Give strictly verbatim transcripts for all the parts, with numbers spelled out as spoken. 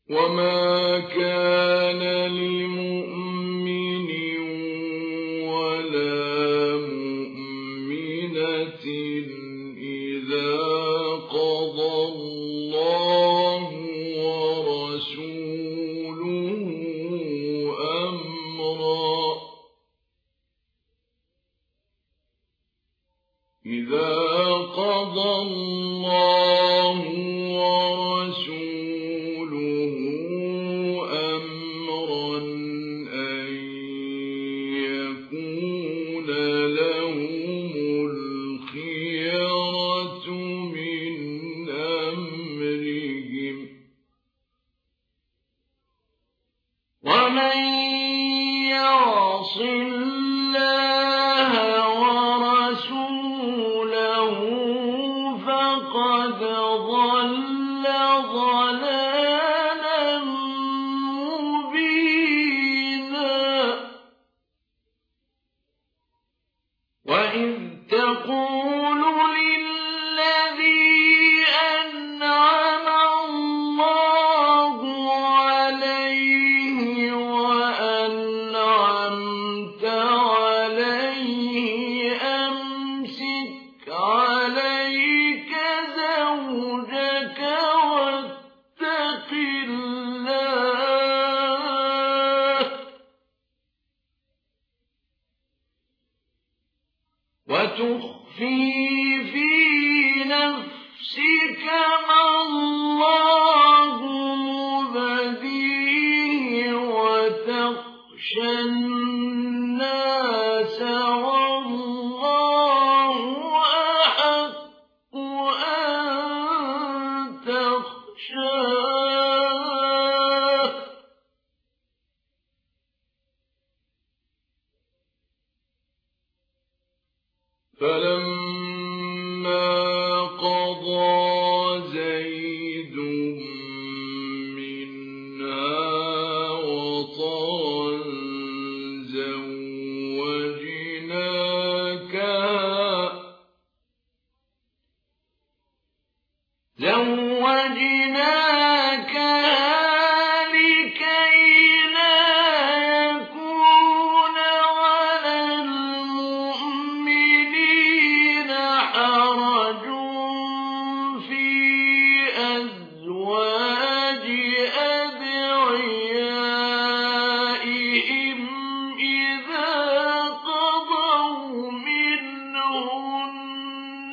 وما كان لمؤمن ولا مؤمنة إذا قضى الله ورسوله أمرا إذا قضى الله ورسوله أمرا أن يكون لهم الخيرة من أمرهم ومن يعص الله ورسوله فقد ضل ضلالا مبينا وإذ تقول للذي أنعم الله عليه وأنعمت عليه أمسك عليك زوجك واتق الله وتخفي في نفسك ما الله مبديه وتخشى الناس والله أحق أن تخشاه فلما قضى زيد منها وطرا زوجناكها زوجناكها لكي لا يكون على المؤمنين حرج في أزواج أدعيائهم إذا قضوا منهن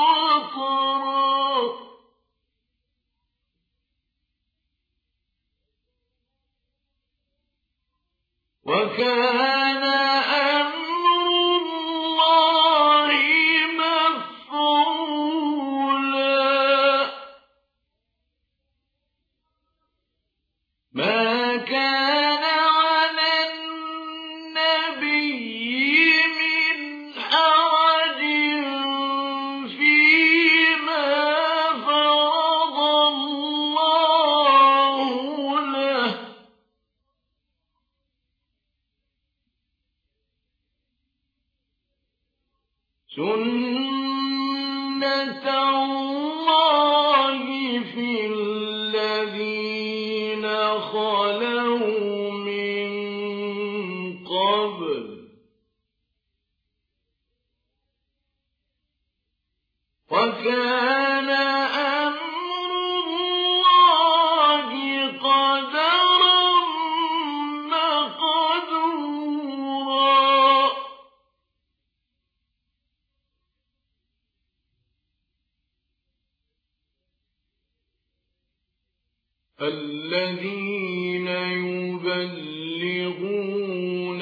وطرا وكان أمر الله مفعولا ما كان على النبي من حرج فيما فرض الله له سنة الله في الذين خلوا من قبل وكان أمر الله قدرا مقدورا الذين يبلغون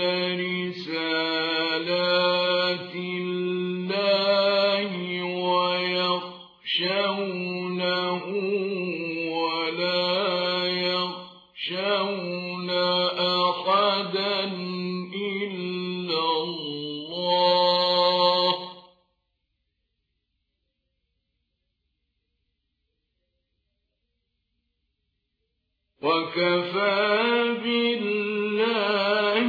رسالات الله ويخشونه ولا يخشون أحدا إلا الله وكفى بالله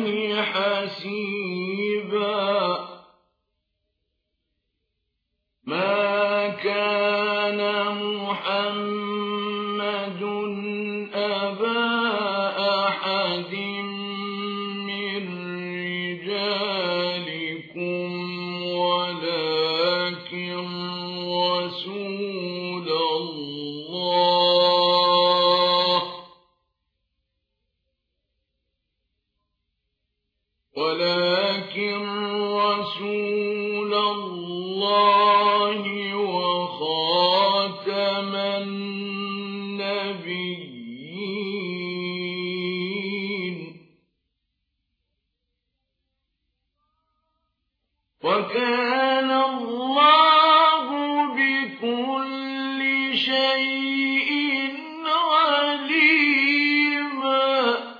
حسيبا ما كان محمد أبا ولكن رسول الله وخاتم النبيين وكان الله بكل شيء عليما.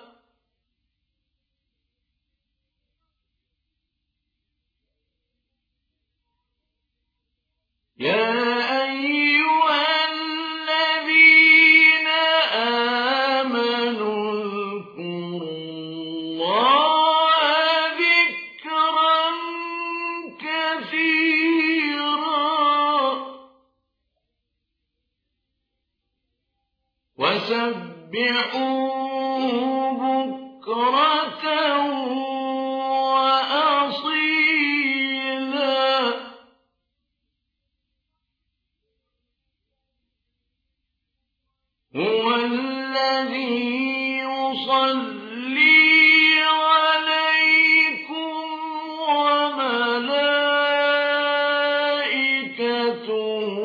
يا أيها الذين آمنوا اذكروا الله ذكرا كثيرا وسبحوه بكرة وأصيلا. هو الذي يصلي عليكم وملائكته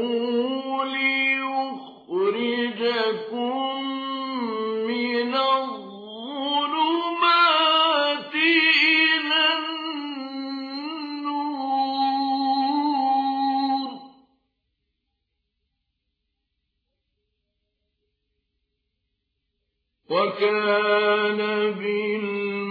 ليخرجكم من الظلمات إلى النور وكان بالمؤمنين